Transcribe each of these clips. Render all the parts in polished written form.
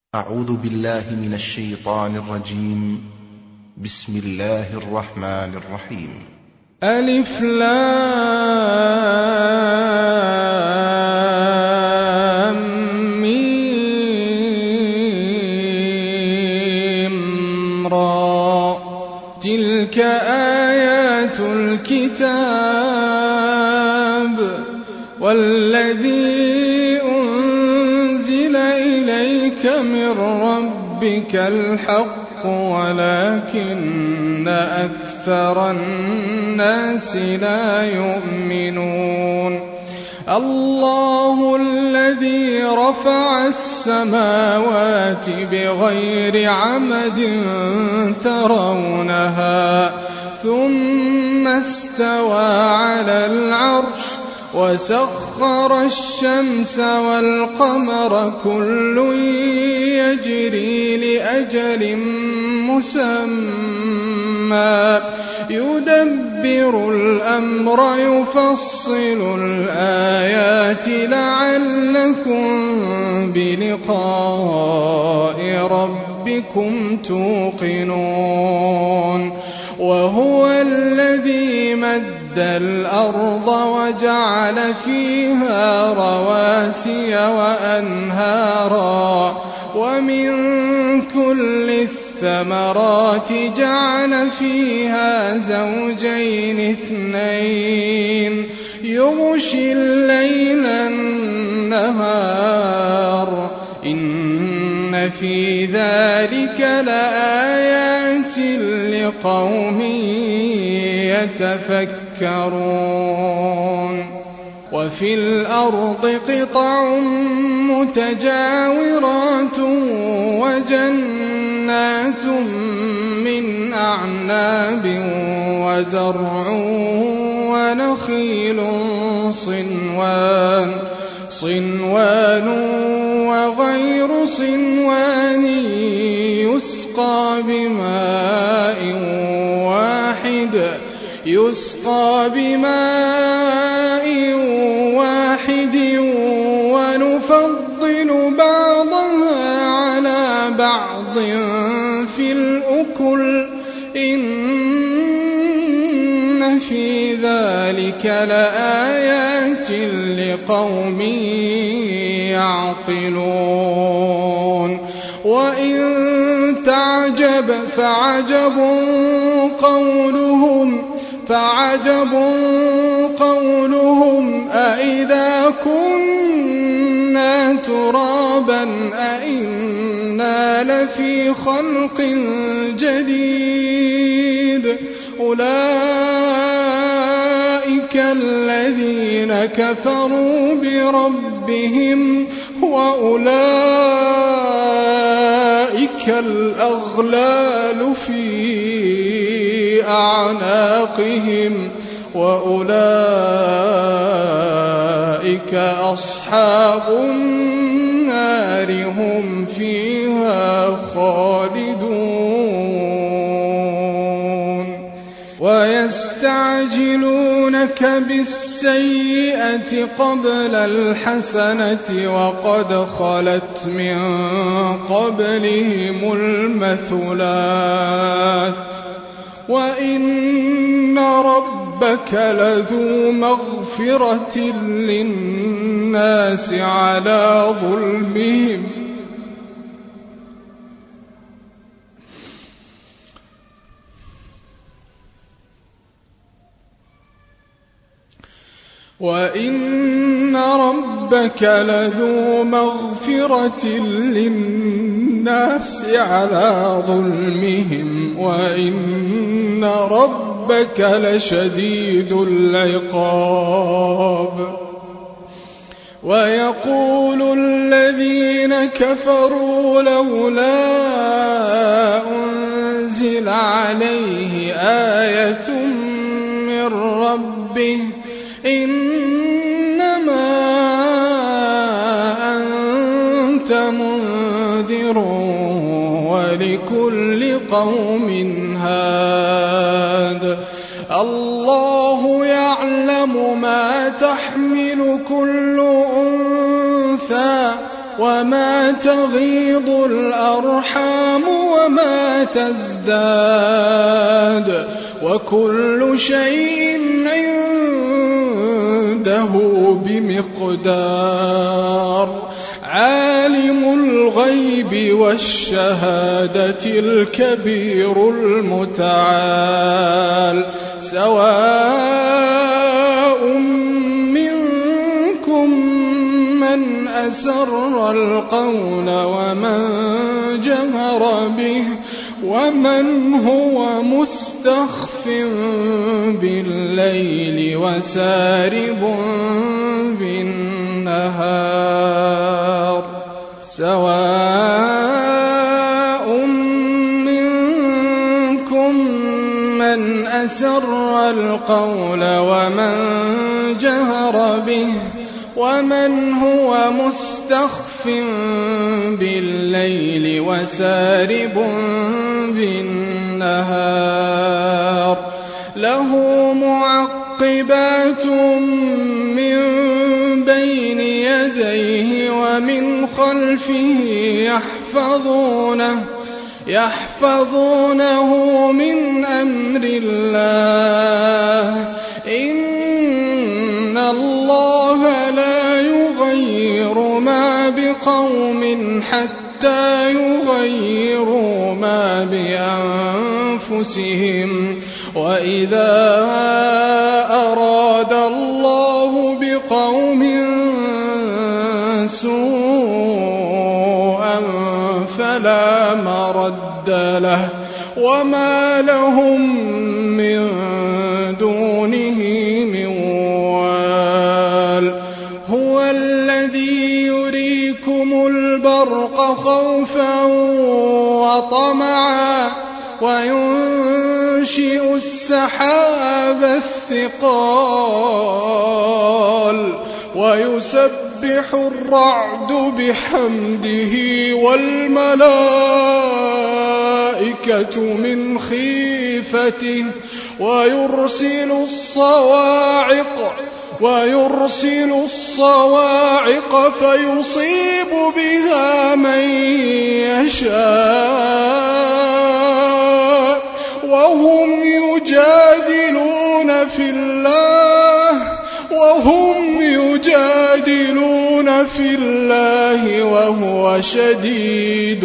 أعوذ بالله من الشيطان الرجيم. بسم الله الرحمن الرحيم. ألف لام ميم را تلك آيات الكتاب والذي أنزل إليك من ربك الحق ولكن أكثر الناس لا يؤمنون. الله الذي رفع السماوات بغير عمد ترونها ثم استوى على العرش وسخر الشمس والقمر كل يجري لأجل مسمى يدبر الأمر يفصل الآيات لعلكم بلقاء ربكم توقنون. وهو الذي مد الأرض وجعل فيها رواسي وأنهارا ومن كل الثمرات جعل فيها زوجين اثنين يغشي الليل النهار إن في ذلك لآيات لقوم يتفكرون. وفي الأرض قطع متجاورات وجنات من أعناب وزرع ونخيل صنوان وغير صنوان يسقى بماء واحد ونفضل بعضها على بعض في الأكل إن في ذلك لآيات لقوم يعقلون. وإن تعجب فعجب قولهم أإذا كنا ترابا أإنا لفي خلق جديد أولئك الذين كفروا بربهم وأولئك الأغلال في أعناقهم وأولئك أصحاب النار هم فيها خالدون. ويستعجلونك بالسيئة قبل الحسنة وقد خلت من قبلهم المثلات وإن ربك لذو مغفرة للناس على ظلمهم وإن ربك لشديد العقاب. ويقول الذين كفروا لولا أنزل عليه آية من ربه إنما أنت منذر ولكل قوم هاد. الله يعلم ما تحمل كل أنثى وما تغيض الأرحام وما تزداد وكل شيء عنده بمقدار عالم الغيب والشهادة الكبير المتعال سواء منكم من أسر القول ومن جهر به ومن هو مستخف بالليل وسارب بالنهار سواء منكم من أسر القول ومن جهر به ومن هو مستخف بالليل وسارب بالنهار له معقبات من بين يديه ومن خلفه يحفظونه من أمر الله إن الله لا يغير ما بقوم حتى يغيروا ما بأنفسهم وإذا أراد الله بقوم سوءا فلا مرد له وما لهم من دونه من وال هو الذي يريكم البرق خوفا وطمعا وينشئ السحاب الثقال ويسبح الرعد بحمده والملائكة من خيفته ويرسل الصواعق فيصيب بها من يشاء وهم يجادلون في الله وهو شديد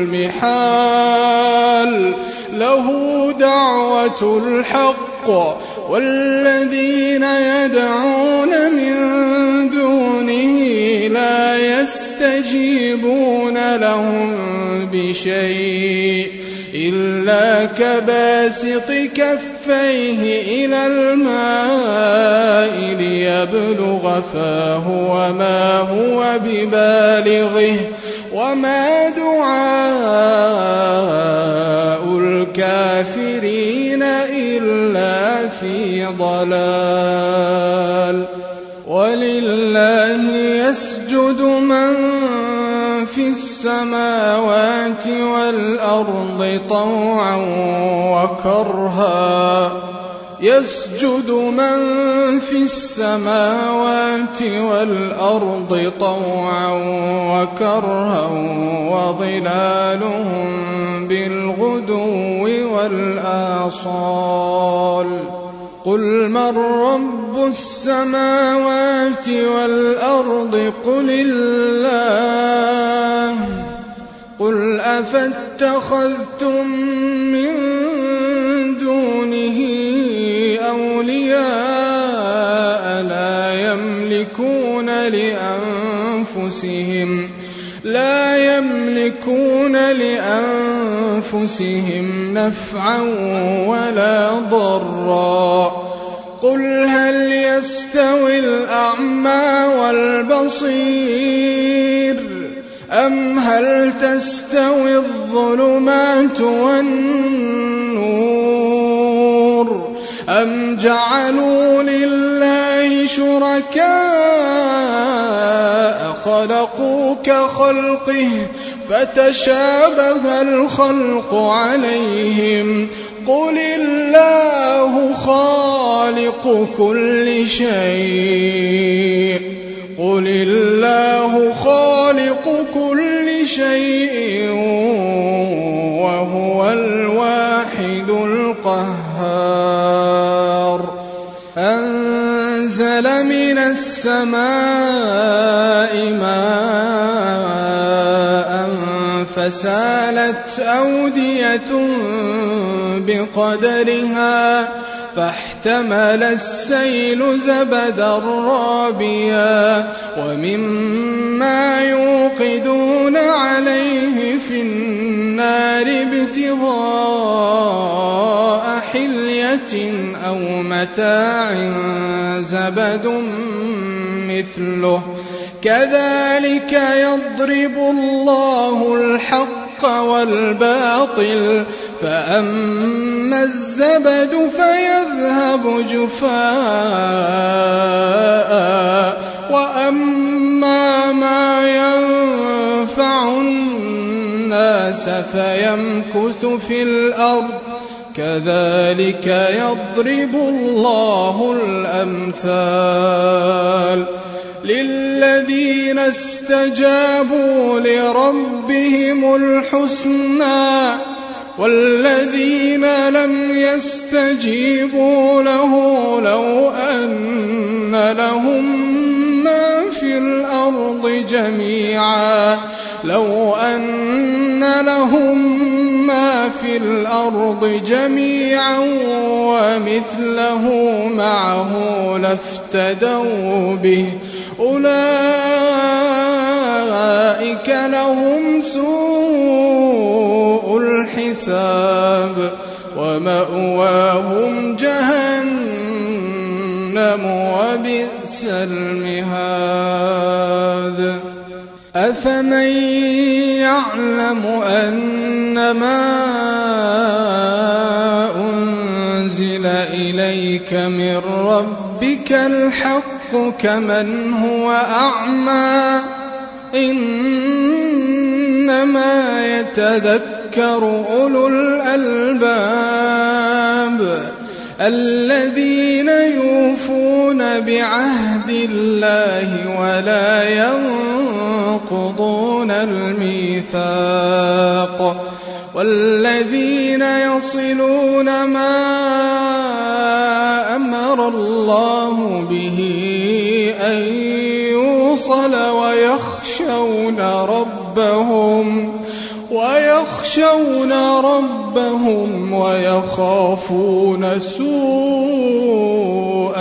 المحال له دعوة الحق والذين يدعون من دونه لا يستجيبون لهم بشيء إلا كباسط كفيه إلى الماء ليبلغ فاه وما هو ببالغه وما دعاء الكافرين إلا في ضلال ولله يسجد من في السماوات والأرض طوعا وكرها يسجد من في السماوات والأرض طوعا وكرها وظلالهم بالغدو والآصال قل من رب السماوات والأرض قل الله قل أفاتخذتم من دونه أولياء لا يملكون لأنفسهم نفعا ولا ضرا قل هل يستوي الأعمى والبصير أم هل تستوي الظلمات والنور أم جعلوا لله شركاء خلقوا كخلقه فتشابه الخلق عليهم قل الله خالق كل شيء قل الله خالق كل شيء وهو الواحد القهار أنزل من السماء ماء فسالت أودية بقدرها فاحتمل السيل زبدا رابيا ومما يوقدون عليه في النار ابتغاء حلية أو متاع زبد مثله كذلك يضرب الله الحق والباطل فأما الزبد فيذهب جفاء وأما ما ينفع الناس فيمكث في الأرض كذلك يضرب الله الأمثال للذين استجابوا لربهم الحسنى والذين لم يستجيبوا له لو أن لهم ما في الأرض جميعا ومثله معه لافتدوا به أولئك لهم سوء الحساب ومأواهم جهنم وبئس المهاد أفمن يعلم أنما أنزل إليك من ربك الحق كمن هو أعمى إنما يتذكر أولو الألباب الذين يوفون بعهد الله ولا ينقضون الميثاق والذين يصلون ما أمر الله به أن يوصل ويخشون ربهم ويخافون سوء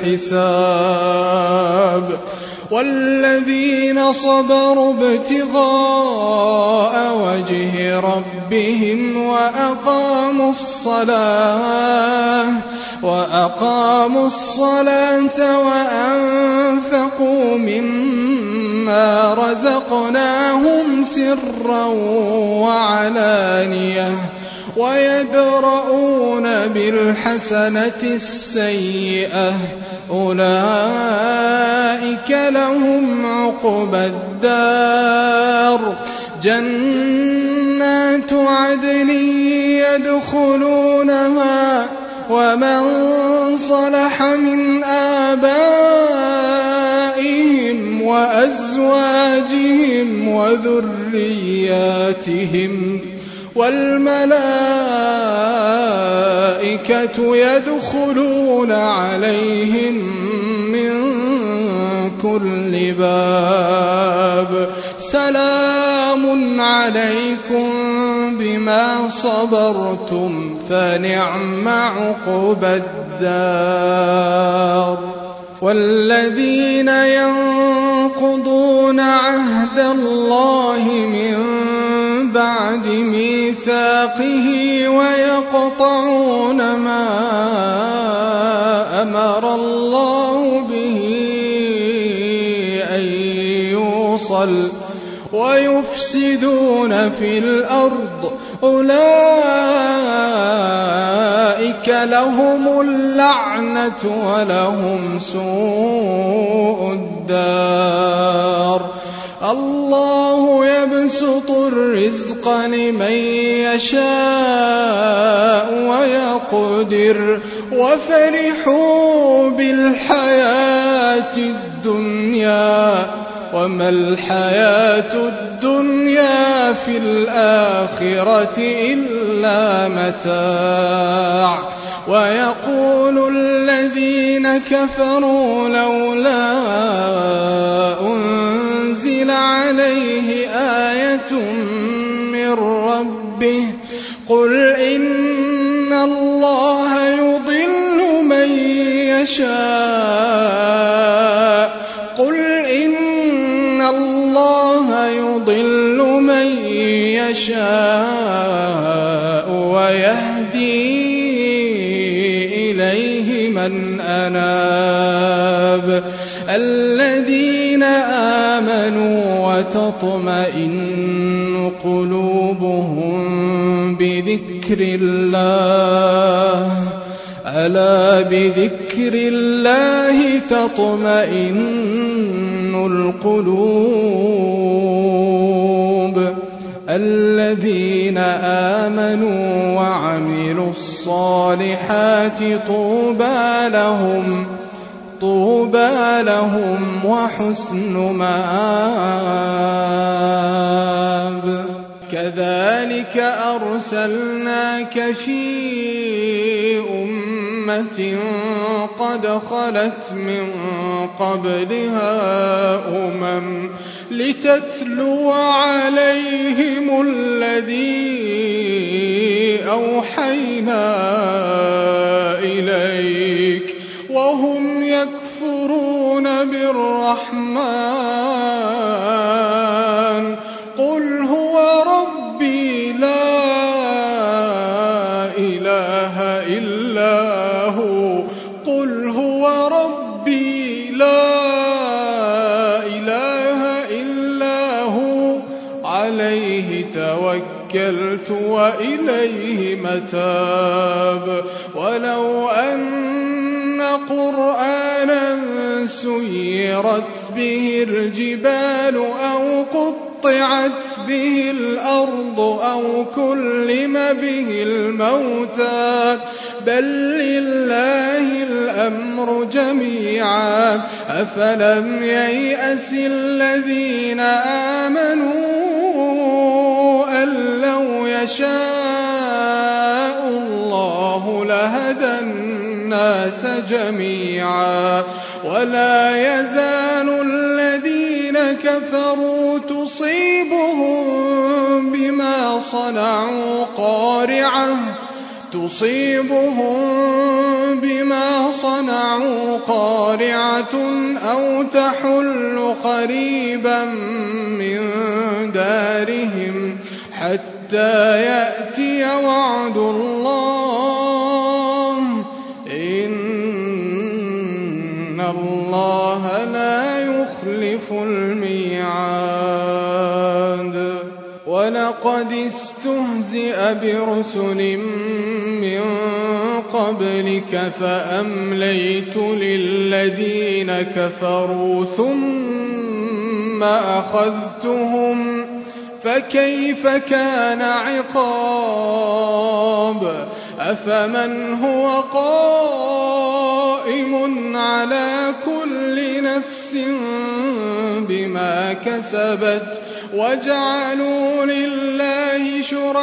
الحساب والذين صبروا ابتغاء وجه ربهم وأقاموا الصلاة وأنفقوا مما رزقناهم سرا وعلانية ويدرؤون بالحسنة السيئة أولئك لهم عقبى الدار جنات عدن يدخلونها ومن صلح من آبائهم وأزواجهم وذرياتهم والملائكة يدخلون عليهم من كل باب سلام عليكم بما صبرتم فنعم عقبى الدار والذين ينقضون عهد الله من بعد ميثاقه ويقطعون ما أمر الله به أن يوصل ويفسدون في الأرض أولئك لهم اللعنة ولهم سوء الدار الله يبسط الرزق لمن يشاء ويقدر وفرحوا بالحياة الدنيا وما الحياة الدنيا في الآخرة إلا متاع ويقول الذين كفروا لولا أنزل عليه آية من ربه قل إن الله يضل من يشاء ويهدي إليه من أناب الذين آمنوا وتطمئن قلوبهم بذكر الله ألا بذكر الله تطمئن القلوب الذين آمنوا وعملوا الصالحات طوبى لهم وحسن مآب كذلك أرسلناك في أمة قد خلت من قبلها لتتلو عليهم الذي أوحينا إليك وهم يكفرون بالرحمن قل هو ربي لا إله إلا هو قل هو ربي لا إله إلا هو عليه توكلت وإليه متاب ولو أن قرآنا سيرت به الجبال أو قطعت به الأرض أو كلم به الموتى بل لله الأمر جميعا أفلم ييأس الذين آمنوا أن لو يشاء الله لهدى الناس جميعا ولا يزال الذين كفروا تصيبهم بما صنعوا قارعة أو تحل قريبا من دارهم حتى يأتي وعد الله إن الله لا يخلف الميعاد ولقد استهزئ برسل من قبلك فأمليت للذين كفروا ثم أخذتهم فكيف كان عقاب أفمن هو قائم على كل نفس بما كسبت وجعلوا لله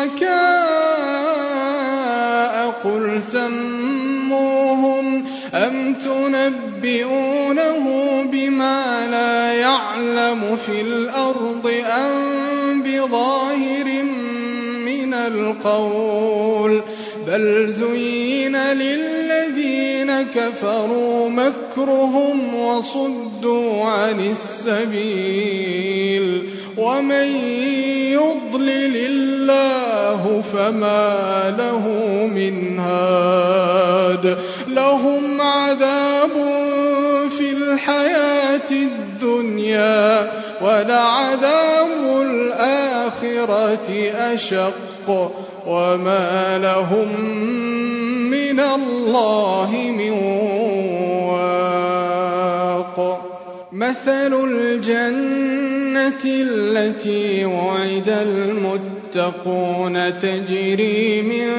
شركاء قل سموهم أم تنبئونه بما لا يعلم في الأرض أم بظاهر من القول بل زين للذين كفروا مكرهم وصدوا عن السبيل ومن يضلل الله فما له من هاد لهم عذاب في الحياة الدنيا ولعذاب الآخرة أشق وما لهم من الله من واق مثل الجنة التي وعد المتقون تجري من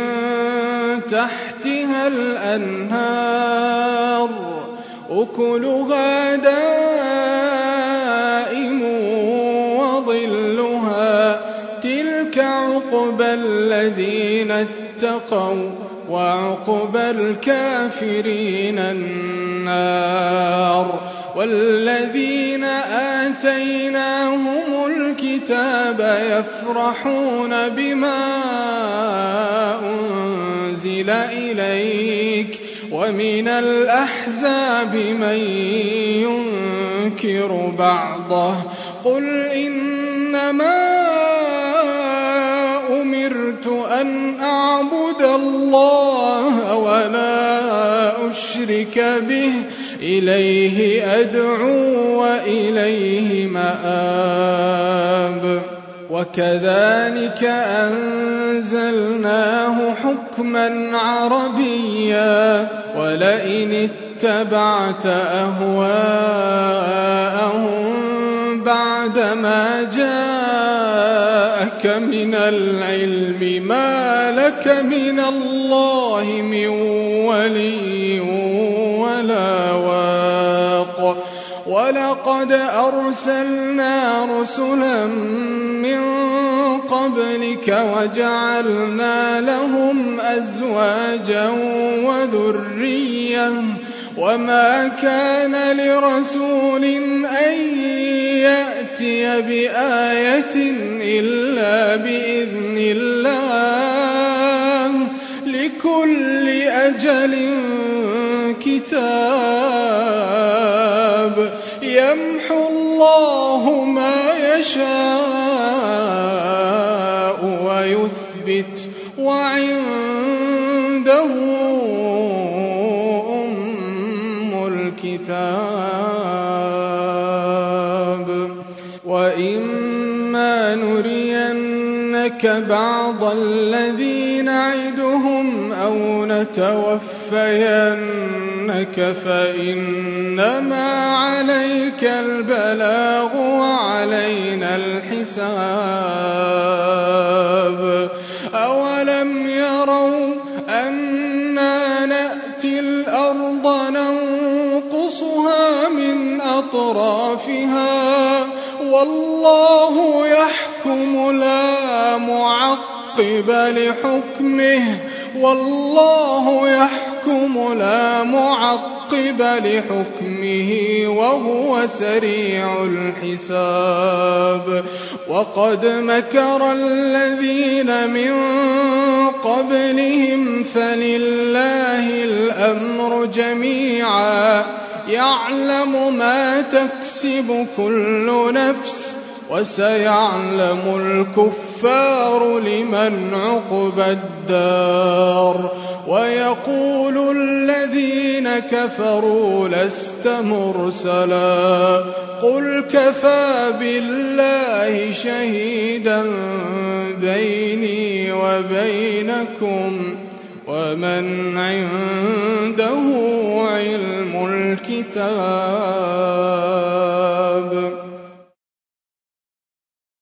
تحتها الأنهار أكلها دائم وظلها تلك عقبى الذين اتقوا وعقبى الكافرين النار والذين آتيناهم الكتاب يفرحون بما أنزل إليك ومن الأحزاب من ينكر بعضه قل إنما أمرت أن أعبد الله ولا أشرك به إليه أدعو وإليه مآب وكذلك أنزلناه حكما عربيا ولئن اتبعت أهواءهم بعدما جاءك من العلم ما لك من الله من ولي ولا واق ولقد أرسلنا رسلا من قبلك وجعلنا لهم أزواجا وذرية وما كان لرسول أن يأتي بآية إلا بإذن الله لكل أجل كتاب يمحو الله ما يشاء ويثبت وعنده أم الكتاب وإما نرينك بعض الذي نعدهم أو نتوفينك فإنما عليك البلاغ وعلينا الحساب أولم يروا أنا نأتي الأرض ننقصها من أطرافها والله يحكم لا معقب لحكمه والله يحكم لا معقب لحكمه وهو سريع الحساب وقد مكر الذين من قبلهم فلله الأمر جميعا يعلم ما تكسب كل نفس وسيعلم الكفار لمن عقبى الدار ويقول الذين كفروا لست مرسلا قل كفى بالله شهيدا بيني وبينكم ومن عنده علم الكتاب